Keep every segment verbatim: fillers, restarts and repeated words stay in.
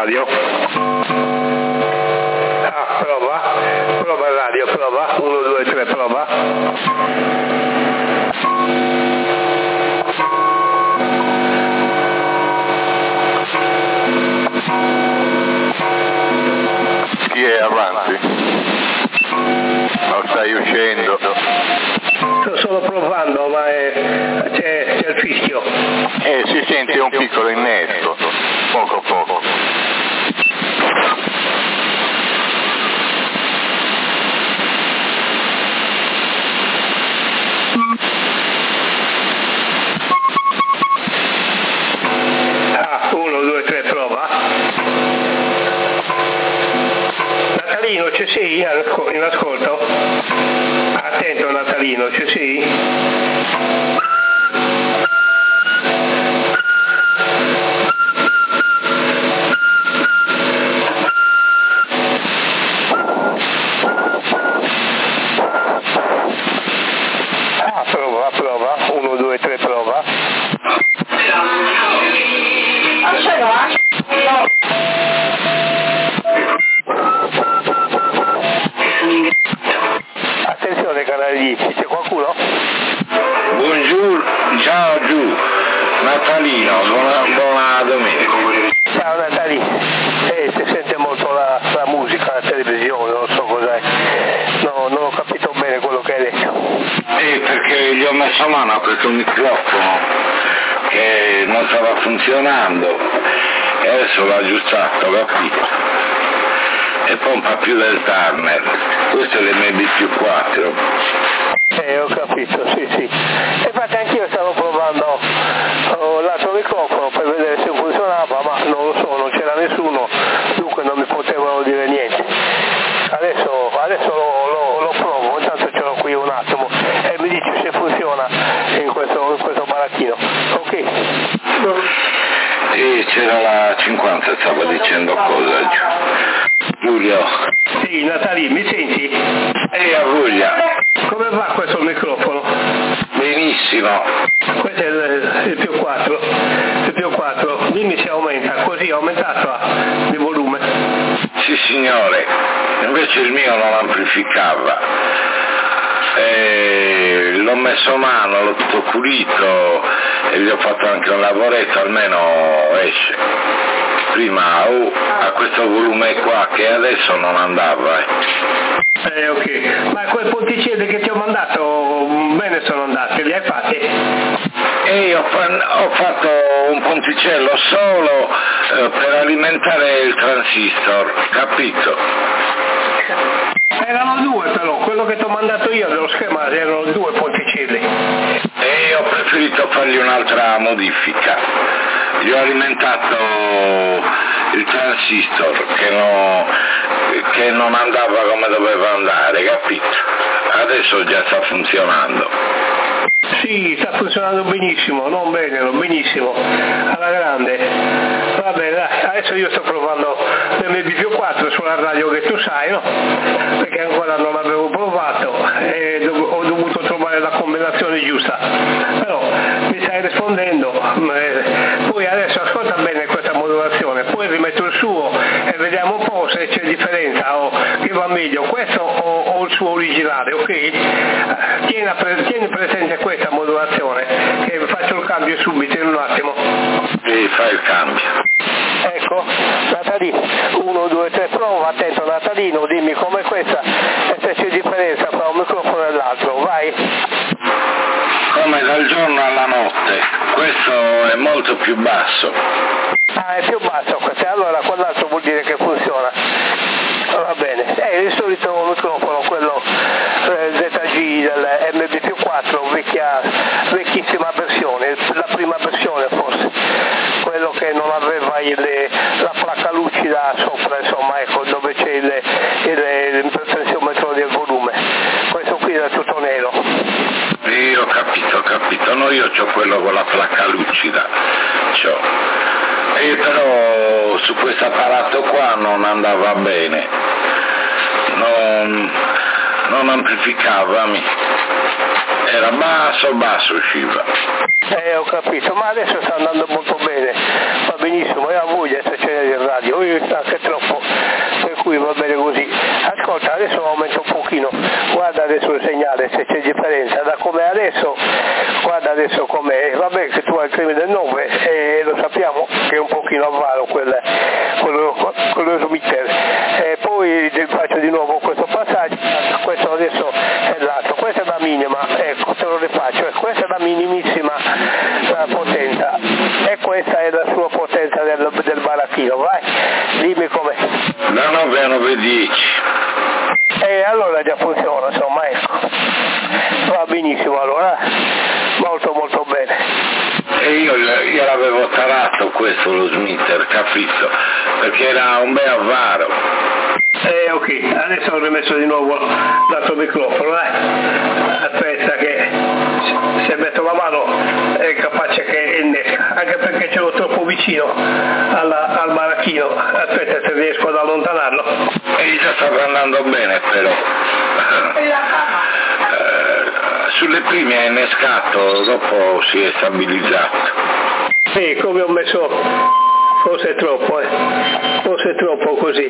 radio. Ah, prova, prova il radio, prova, uno, due, tre, prova. Chi è avanti? Non stai uscendo? Sto solo provando, ma è, c'è, c'è il fischio. Eh, si sente un piccolo innesto, poco poco. Ah, uno, due, tre, prova. Natalino, ci sei in ascolto? Attento Natalino, ci sei? Ah, prova, prova, uno, due, tre, prova. Attenzione canale dieci, c'è qualcuno? Buongiorno, ciao giù, Natalino, buona, buona domenica. Ciao Natalino, eh, si sente molto la, la musica, la televisione, non so cos'è, no, non ho capito bene quello che hai detto. Eh, perché gli ho messo mano a questo microfono che non stava funzionando e adesso l'ho aggiustato, capito? E pompa più del Turner, questo è l'M B più quattro. Eh, ho capito, sì, sì. Infatti anch'io stavo provando oh, l'altro microfono per vedere se funzionava, ma non lo so, non c'era nessuno, dunque non mi potevano dire niente. Adesso, adesso lo, lo, lo provo, intanto ce l'ho qui un attimo e mi dici se funziona in questo, in questo baracchino. Ok? E c'era la cinquanta, stava dicendo cosa giù. Giulio. Sì, Natalì, mi senti? Ehi, a voglia. Come va questo microfono? Benissimo. Questo è il, il più quattro. Il più quattro. Dimmi se aumenta, così è aumentato ah, di volume. Sì signore, invece il mio non amplificava. E l'ho messo a mano, l'ho tutto pulito e gli ho fatto anche un lavoretto, almeno esce. Prima oh, a questo volume qua che adesso non andava. Eh. Eh ok, ma quei ponticelli che ti ho mandato bene sono andati, li hai fatti? E io ho fatto un ponticello solo eh, per alimentare il transistor, capito? Erano due però, quello che ti ho mandato io dello schema erano due ponticelli. E io ho preferito fargli un'altra modifica. Gli ho alimentato il transistor che, no, che non andava come doveva andare, capito? Adesso già sta funzionando. Sì, sta funzionando benissimo, non bene, non benissimo, alla grande. Va bene, dai, adesso io sto provando l'M B più quattro sulla radio che tu sai, no? Perché ancora non l'avevo provato e dov- ho dovuto trovare la combinazione giusta. Però mi stai rispondendo, poi adesso ascolta bene questa modulazione, poi rimetto il suo e vediamo un po' se c'è differenza o che va meglio, questo o, o il suo originale, ok? Tieni, pre- tieni presente questa modulazione, che faccio il cambio subito in un attimo. E fai il cambio. Ecco, Natalino, uno, due, tre, prova, attento Natalino, dimmi com'è questa e se c'è differenza tra un microfono e l'altro, vai. Come dal giorno alla notte, questo è molto più basso. Ah, è più basso questo, allora quell'altro vuol dire che funziona. Va bene, è il solito microfono, quello eh, Z G del M B più quattro, vecchia, vecchissima versione, la prima versione forse, quello che non aveva il, la placca lucida sopra, insomma, ecco, dove c'è il, il, il potenziometro del volume. Questo qui è tutto nero. Io ho capito, ho capito, no, io ho quello con la placca lucida, c'ho. E però su questo apparato qua non andava bene, non, non amplificava, era basso, basso usciva. Eh, ho capito, ma adesso sta andando molto bene, va benissimo, io ho voglia se c'è il radio, io anche troppo, per cui va bene così. Ascolta, adesso aumento un pochino, guarda adesso il segnale se c'è differenza, da com'è adesso, guarda adesso com'è, vabbè che tu hai il creme del nove e lo sappiamo che è un pochino avvaro quel, quello, quello smitter, e poi faccio di nuovo questo passaggio, questo adesso è l'altro, questa è la minima, ecco te lo rifaccio, questa è la minimissima la potenza e questa è la sua potenza del, del baracchino, vai, dimmi com'è. Da nove a nove dieci. E allora già funziona, insomma, ecco, va benissimo allora, molto molto bene. E io, io l'avevo tarato questo lo smitter, capito? Perché era un bel avvaro. Eh ok, adesso ho rimesso di nuovo l'altro microfono, eh. Aspetta che se metto la mano è capace che innesca, anche perché ce l'ho troppo vicino alla, al baracchino, aspetta se riesco ad allontanarlo. E già stava andando bene però. Eh, sulle prime è innescato, dopo si è stabilizzato. Sì, come ho messo, forse è troppo, eh. forse è troppo così.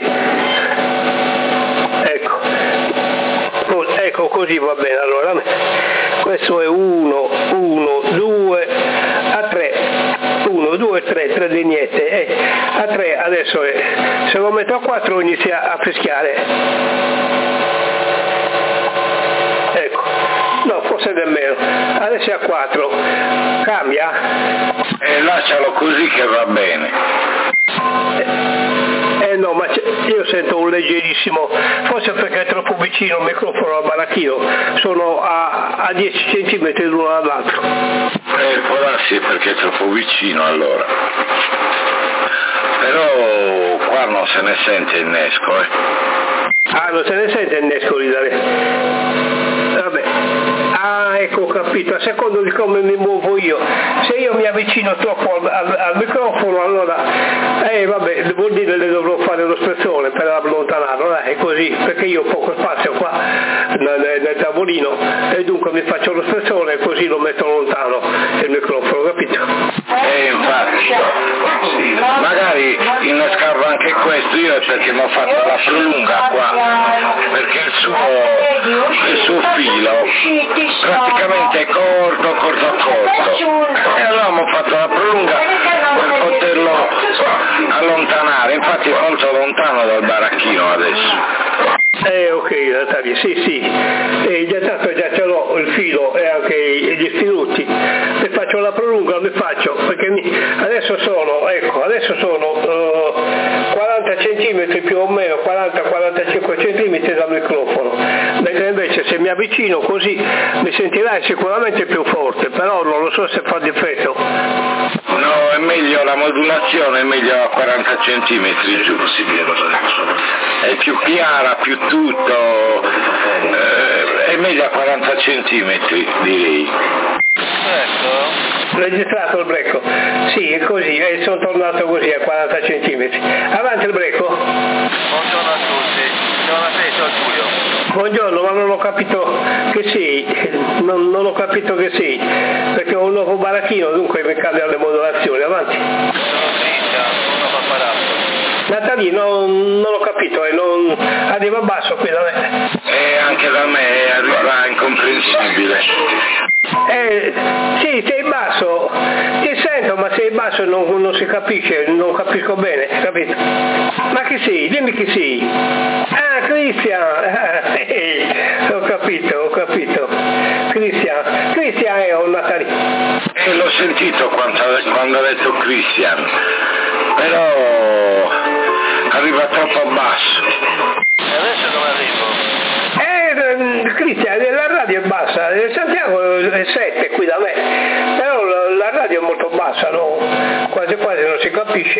Ecco, ecco così va bene, allora questo è uno, uno, due, a tre, uno, due, tre, tre lineette, eh. A tre adesso è, se lo metto a quattro inizia a fischiare, ecco, no forse nemmeno, adesso è a quattro, cambia? E lascialo così che va bene. Eh no, ma io sento un leggerissimo, forse perché è troppo vicino il microfono al baracchino, sono a, a dieci centimetri l'uno dall'altro. Eh, può darsi perché è troppo vicino allora. Però qua non se ne sente innesco, eh. Ah, non se ne sente innesco lì da lì. Vabbè. Ah, ecco, ho capito, a secondo di come mi muovo io. Se io mi avvicino troppo al, al, al microfono, allora, eh vabbè, vuol dire che dovrò fare lo spezzone per allontanarlo, eh, è così, perché io ho poco spazio qua nel, nel tavolino e dunque mi faccio lo spezzone e così lo metto lontano il microfono, capito? Eh, infatti, magari innescavo anche questo, io è perché mi ho fatto la prolunga qua, perché il suo, il suo filo praticamente è corto, corto, corto, e allora mi ho fatto la prolunga per poterlo allontanare, infatti è molto lontano dal baracchino adesso. Eh ok Natalia, sì sì, e già tanto già ce l'ho il filo e anche gli spirutti, se faccio la prolunga mi faccio, perché mi, adesso sono, ecco, adesso sono uh, quaranta centimetri più o meno, quaranta quarantacinque centimetri dal microfono, mentre invece se mi avvicino così mi sentirai sicuramente più forte, però non lo so se fa difetto. No, è meglio la modulazione, è meglio a quaranta centimetri giù, possibile, è più chiara, più tutto, eh, è meglio a quaranta centimetri direi. Registrato il brecco? Sì, è così, e sono tornato così a quaranta centimetri. Avanti il brecco? Buongiorno a tutti, buongiorno a te, sono Giulio. Buongiorno, ma non ho capito che sei, non, non ho capito che sei, perché ho un nuovo baracchino, dunque mi cambiano le modulazioni, avanti. Sono Cristian, sono paparazzo. Natalie, non, non ho capito, eh, non, arriva basso qui da me. E anche da me arriva incomprensibile. Eh, sì, sei basso, ti sento, ma sei basso e non, non si capisce, non capisco bene, capito? Ma chi sei? Dimmi chi sei. Ah, Cristian, ah, eh, ho capito, ho capito. Cristian, Cristian è un Natalie. E l'ho sentito quando, quando ha detto Cristian, però arriva troppo basso. E adesso dove arrivo? Eh, Cristian, la radio è bassa, Santiago è sette qui da me, però la, la radio è molto bassa, no? Quasi quasi non si capisce.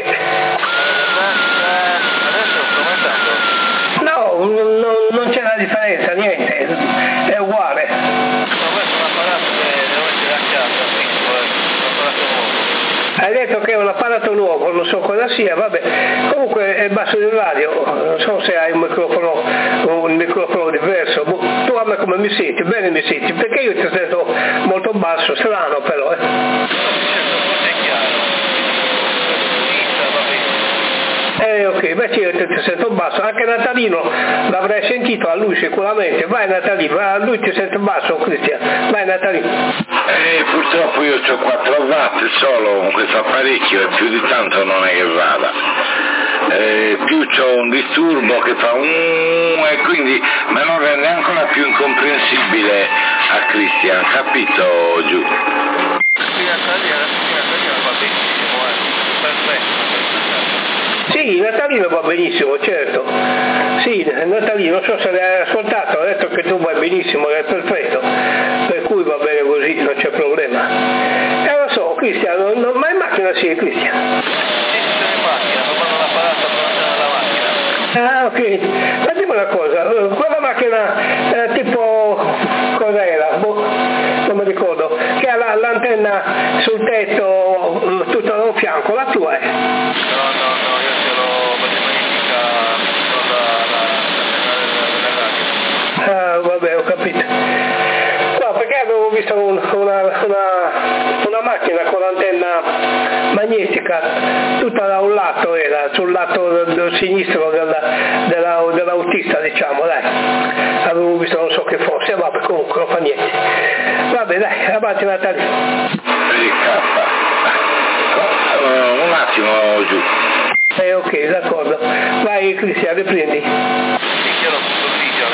Adesso sto aumentando? No, non, non c'è la differenza, niente, è uguale. Ma questo è un apparato che devo essere a casa, piccolo, un apparato nuovo. Hai detto che è un apparato nuovo, non so cosa sia, vabbè, comunque è basso di radio, non so se hai un microfono, un microfono diverso, tu guarda come mi senti, bene mi senti, perché io ti sento molto basso, strano però, eh. È chiaro. Eh ok, beh sì, io ti, ti sento basso, anche Natalino l'avrei sentito a lui sicuramente, vai Natalino, a lui ti sento basso Cristian, vai Natalino. Eh, purtroppo io ho quattro watt solo con questo apparecchio e più di tanto non è che vada. Eh, più c'ho un disturbo che fa un e quindi me lo rende ancora più incomprensibile a Cristian, capito giù? Qui Natalino, Natalino va benissimo, eh. Perfetto. Sì, Natalino va benissimo, certo. Sì, Natalino, non so se l'hai ascoltato, ha detto che tu vai benissimo, è perfetto. Per cui va bene così, non c'è problema. E eh, lo so, Cristiano, non, ma in macchina sì, Cristiano. Sì, sono in macchina, sto facendo la parata per andare alla macchina. Ah, ok. Ma dimmi una cosa, quella macchina eh, tipo, cos'era? Boh, non mi ricordo, che ha la, l'antenna sul tetto tutto da un fianco, la tua è? No, no, no, io ce l'ho per magnifica con la, la, la, la, la, Ah, vabbè, ho capito. No, perché avevo visto un, una, una, una macchina con l'antenna magnetica, tutta da un lato era, sul lato del, del sinistro della, della, dell'autista, diciamo, dai. Avevo visto non so che fosse, vabbè, comunque non fa niente. Vabbè, dai, avanti Natalia. Uh, un attimo giù. Eh, ok, d'accordo. Vai Cristian, riprendi. sì, io l'ho fatto il video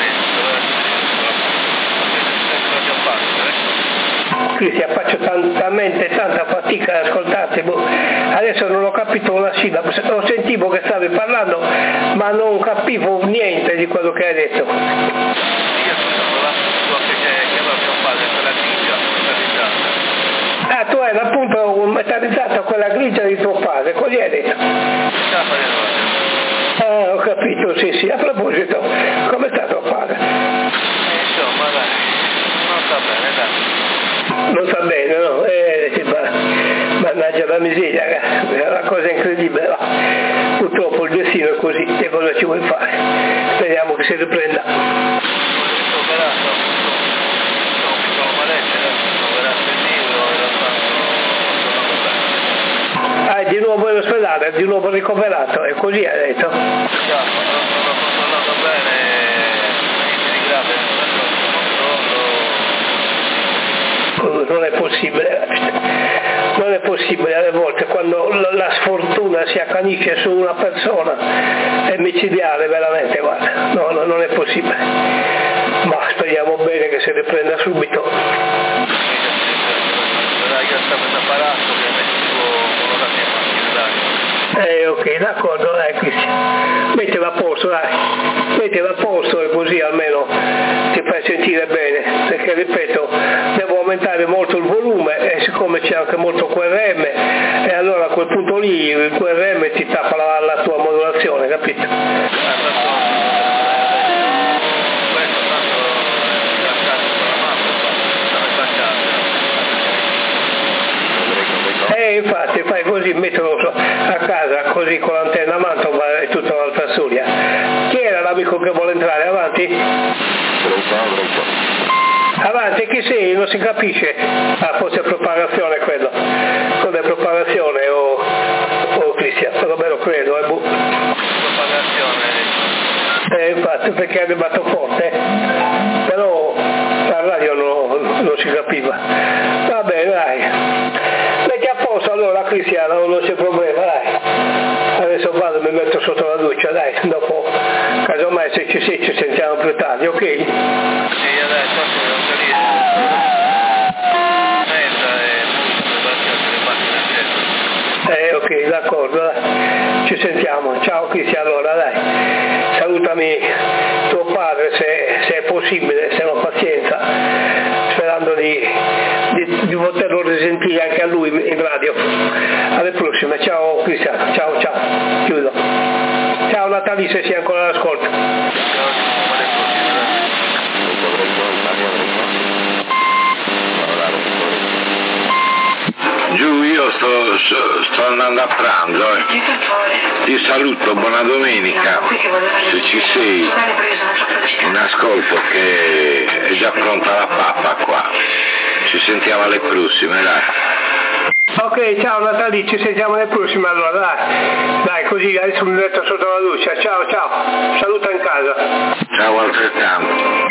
adesso, Cristian, faccio talmente tanta fatica ad ascoltarti, boh. Adesso non ho capito una sillaba, lo sentivo che stavi parlando, ma non capivo niente di quello che hai detto. io sono l'appunto che che allora mio padre per la grigia metalizzata. Ah, tu hai appunto metallizzata quella grigia di tuo padre, così hai detto. Ah, ho capito, sì, sì. A proposito, come sta tuo padre? Insomma, dai, non sta bene, dai. Non sta bene, no? Eh, ma, mannaggia la miseria, è una cosa incredibile, no? Purtroppo il destino è così, e cosa ci vuoi fare? Speriamo che si riprenda. Sto operato, sono un piccolo malessere, sono operato il libro, in realtà non sto bene. Ah, è di nuovo in ospedale, è di nuovo ricoverato, è così hai detto? Già, non sto controllando bene, niente di grave, controllo. Non è possibile, non è possibile alle volte quando la sfortuna si accanisce su una persona, è micidiale veramente, guarda, no, no, non è possibile, ma speriamo bene che si riprenda subito. Io stavo preparato, ovviamente con la mia macchina, dai. Eh ok, d'accordo, dai Cristian, mettila a posto, dai, mettila a posto e così almeno ti fai sentire bene, perché ripeto, devo aumentare molto il volume e siccome c'è anche molto Q R M e allora a quel punto lì il Q R M ti tappa la, la tua modulazione, capito? Eh infatti fai così, mettilo a casa così con l'antenna a Mantova e tutta l'altra storia. Chi era l'amico che vuole entrare? Avanti? Avanti, chi sei? Non si capisce. Ah, forse è propagazione quello. Quello è propagazione o, o Cristian, però me lo credo, eh, boh. Propagazione. Eh infatti perché è arrivato forte, però la radio non, non si capiva. Va bene, dai. Metti a posto allora Cristiano, non c'è problema, dai. Adesso vado e mi metto sotto la doccia, dai, dopo casomai se ci sei ci sentiamo più tardi, ok? Sì, adesso sono felice. Mezza e Eh ok, d'accordo, dai. Ci sentiamo. Ciao Cristiano, allora dai. Salutami tuo padre se, se è possibile, se no pazienza, sperando di, di, di poterlo risentire anche a lui in radio. Alle prossime, ciao Cristiano, ciao ciao, chiudo. Ciao Natalie se sei ancora all'ascolto. giù, io sto, sto, sto andando a pranzo, eh. Ti saluto, buona domenica, se ci sei in ascolto che è già pronta la pappa qua, ci sentiamo alle prossime, dai. Ok, ciao Natali, ci sentiamo alle prossime allora, dai, dai così adesso mi metto sotto la luce, ciao ciao, saluta in casa. Ciao altrettanto.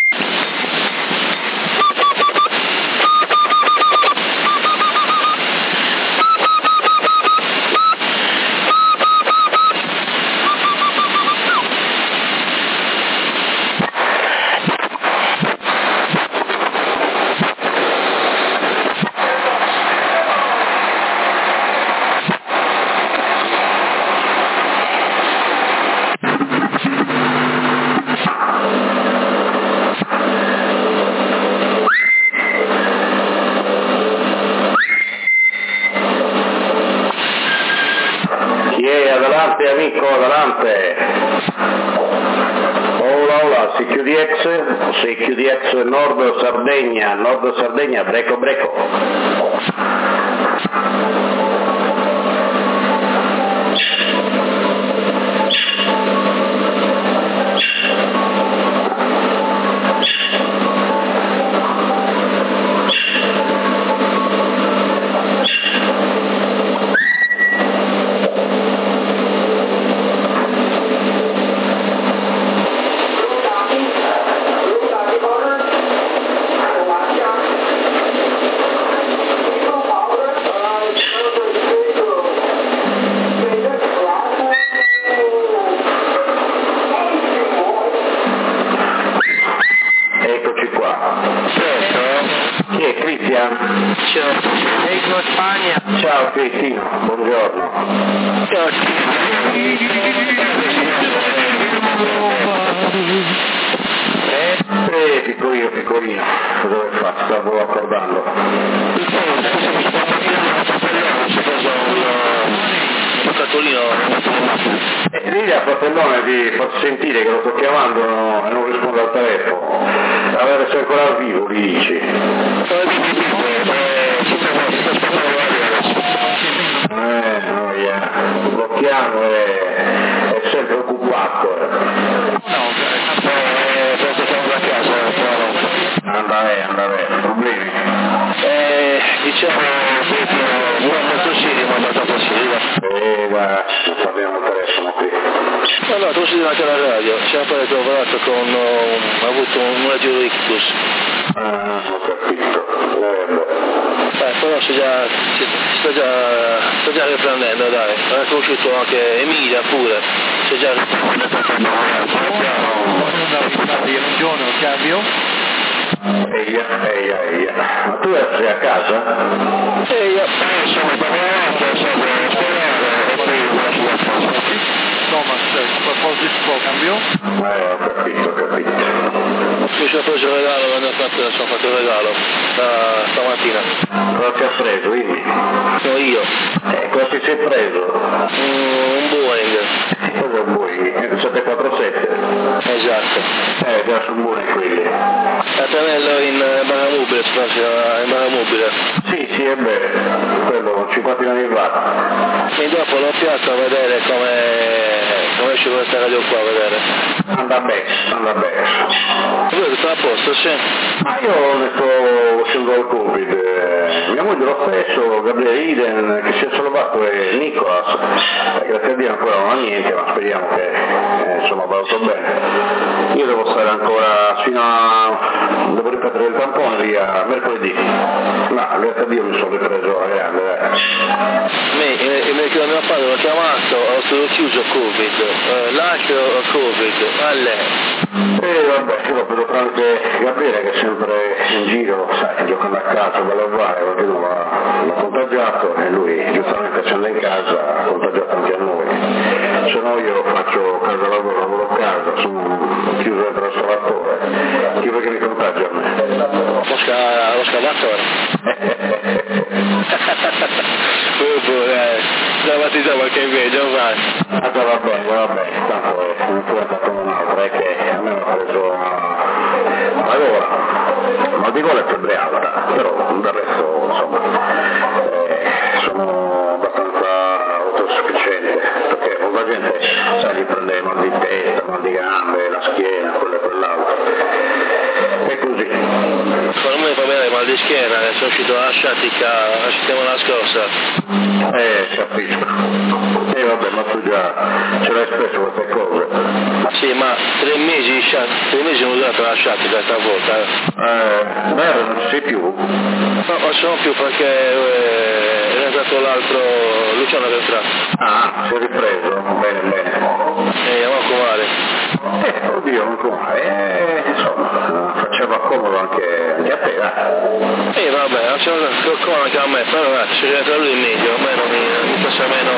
Amico, adelante. Hola, hola, C Q D X, C Q D X Nord Sardegna, Nord Sardegna, breco breco. Ciao Cristino, buongiorno. Ciao. Eh, piccolino, piccolino, cosa vuoi fare? Stavo accordando. Eh, digli al fratellone di farsi sentire che lo sto chiamando e non risponde al telefono. Allora sei ancora al vivo, gli dici. Eh, no, yeah. Lo chiamo e è sempre occupato. No, eh, perché siamo da casa, però. Andare, andare, problemi. Eh, diciamo, non molto serio, ma abbastanza serio. Eh, guarda, non parliamo il telefono qui. No, no, tu sei anche alla radio, ci ha appena trovato con, uh, ha avuto un radio ictus. Ah, ho capito. Eh, Eh, però sto già, sto già, sto già riprendendo, dai. Ho conosciuto anche Emilia pure, sto già riprendendo. Un giorno cambio. Eia, eia, eia. Ma tu sei a casa? E io sono parlando, sono e poi Thomas, qualcosa di po' cambio? Eh, ho capito, ho capito. mi sono preso il regalo, mi hanno fatto, sono fatto il regalo da stamattina. Cosa ti ha preso, quindi? No, io. Eh, cosa ti sei preso? Mm, un Boeing. Cosa è un Boeing? sette quattro sette? Esatto. Eh, già sono buoni quelli. A tenerlo in barra mobile, spazio in barra mobile. Sì, sì, è vero. Quello, cinquanta anni fa. E dopo l'ho piazzato a vedere come, come esce questa radio qua, a vedere. Anda bene, anda bene. Voi tutto a posto, sì? Ma io ne sto uscendo dal Covid. Eh, mia moglie lo stesso, Gabriele Iden, che si è salvato e Nicolas. Eh, grazie a Dio ancora non ha niente, ma speriamo che eh, insomma vada tutto bene. Io devo stare ancora fino a... devo ripetere il tampone lì a mercoledì. No, grazie a Dio mi sono ripreso alla grande, dai. Me, eh, perché mio padre l'ho chiamato, ho stato chiuso Covid, eh, l'altro Covid, a lei. E vabbè, io l'ho preso tramite Gabriele che è sempre in giro, sai, giocando a calcio, bello uguale, qualcuno l'ha, l'ha contagiato e lui giustamente essendo in casa ha contagiato anche a noi. Se no io faccio casa lavoro, lavoro a casa, sono chiuso dentro il scavatore. Chi vuoi che mi contagi a me? Lo, sca- lo scavatore. Oh, dai, stamattina qualche invedia, vai. Ah, già, va bene, va bene, tanto è un'influenza come un'altra, è che a me mi ha preso allora, mal di gola e febbre alta, però del resto insomma, eh, mal di gambe, la schiena, quello e quell'altro. E così. Per me fa bene mal di schiena, sono uscito dalla sciatica la settimana scorsa. Eh, capisco. E eh, vabbè, ma tu già ce l'hai spesso queste cose. Sì, ma tre mesi, tre mesi non ho usato la sciatica stavolta. Eh, vero, non ci sei più? No, non sono più perché eh, è entrato l'altro Luciano che è entrato. Ah, si è ripreso, bene, bene. E manco male. Eh, oddio, manco male. Eh, insomma, faceva comodo anche, anche a te, dai. Eh vabbè, faceva comodo anche a me, però eh, se c'è entrato lui meglio, a me non mi, mi passa meno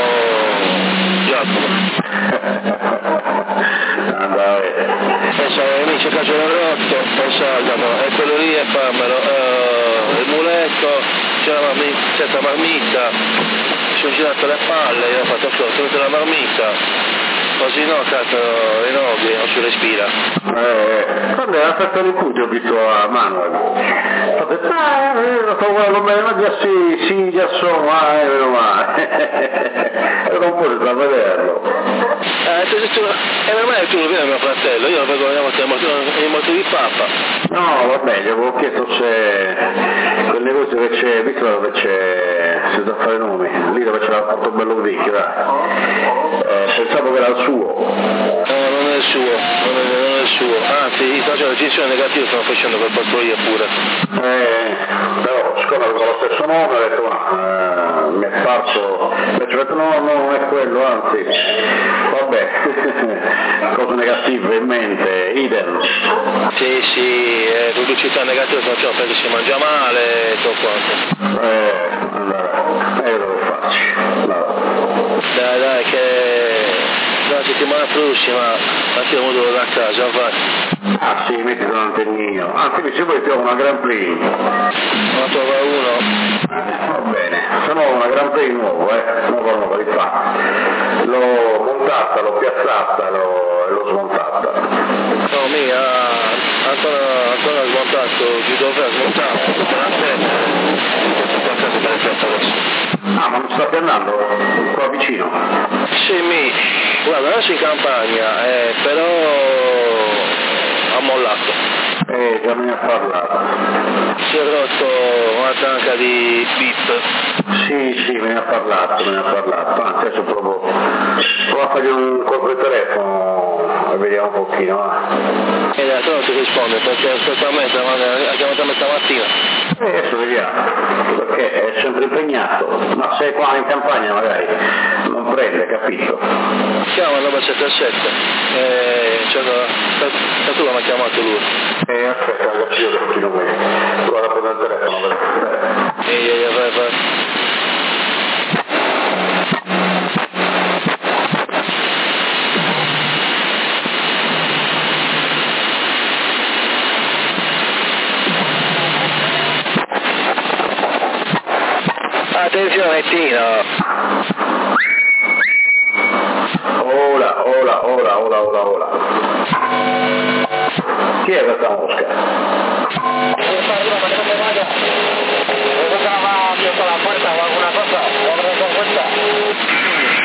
Giacomo. Andava bene. Pensa, amici che c'è rotto, pensavano, e quello lì è fammelo, uh, il muletto, c'è la marmita, c'è la marmita, sono girato le palle, io ho fatto fuori, tutta la marmita, così no, cazzo, i nobili, non si respira. Eh, quando era stato rifugio ho visto a Manuel, ho detto, ah, lo sto guardando bene, ma già sì, sì, già sono, ah, è vero male. Era un po' di da vederlo. Eh, tu, e ormai tu lo vedi mio fratello, io lo vedo nei morti di Papa. No, vabbè, gli avevo chiesto se quel negozio che c'è, visto dove c'è, se da fare nomi, lì dove c'è la Porto Bello Vecchio, eh, pensavo che era il suo. No, non è il suo, non è, non è il suo, anzi, io faccio la recensione negativa, stanno facendo per Portoia pure. Eh, però siccome avevo lo stesso nome, ho detto, ma eh, mi è parso, invece ho detto no, no, non è quello, anzi, vabbè, cose negative in mente, idem. Sì, sì, eh, pubblicità negativa facciamo perché si mangia male e tutto quanto. Eh, allora, io devo farci, no. Dai, dai, che la settimana prossima anche io devo da casa, vai. Ah sì, metti un antennino. Anzi, mi sembra che ho una Grand Prix. Ne trova uno. Eh, va bene, se no una Grand Prix nuovo, eh, nuova nuova di fa. L'ho montata, l'ho piazzata, l'ho, l'ho smontata. No, mia, ancora, ancora smontato, di dove ha smontato, aspetta, a casa per effetto adesso. Ah, ma non sta più andando? Qua vicino? Sì, mi, guarda, adesso in campagna, eh, però ha mollato. Eh, già me ne ha parlato. Si è rotto una tanca di bip. Sì, sì, me ne ha parlato, me ne ha parlato. Anzi, adesso provo, provo a fargli un colpo di telefono e vediamo un pochino. Eh. E adesso non ti risponde perché aspetta a me, ha chiamato a me stamattina. E adesso vediamo, perché è sempre impegnato, ma se qua in campagna magari non prende, capito? Chiama nove sette sette, eh, cioè, da tu mi ha chiamato lui. E aspetta, ragazzi, io continuo bene, vado a prendere il telefono per... E eh, vai, vai. Attenzione Tino. Ola, ola, ola, ola, ola, ola. Chi è questa mosca?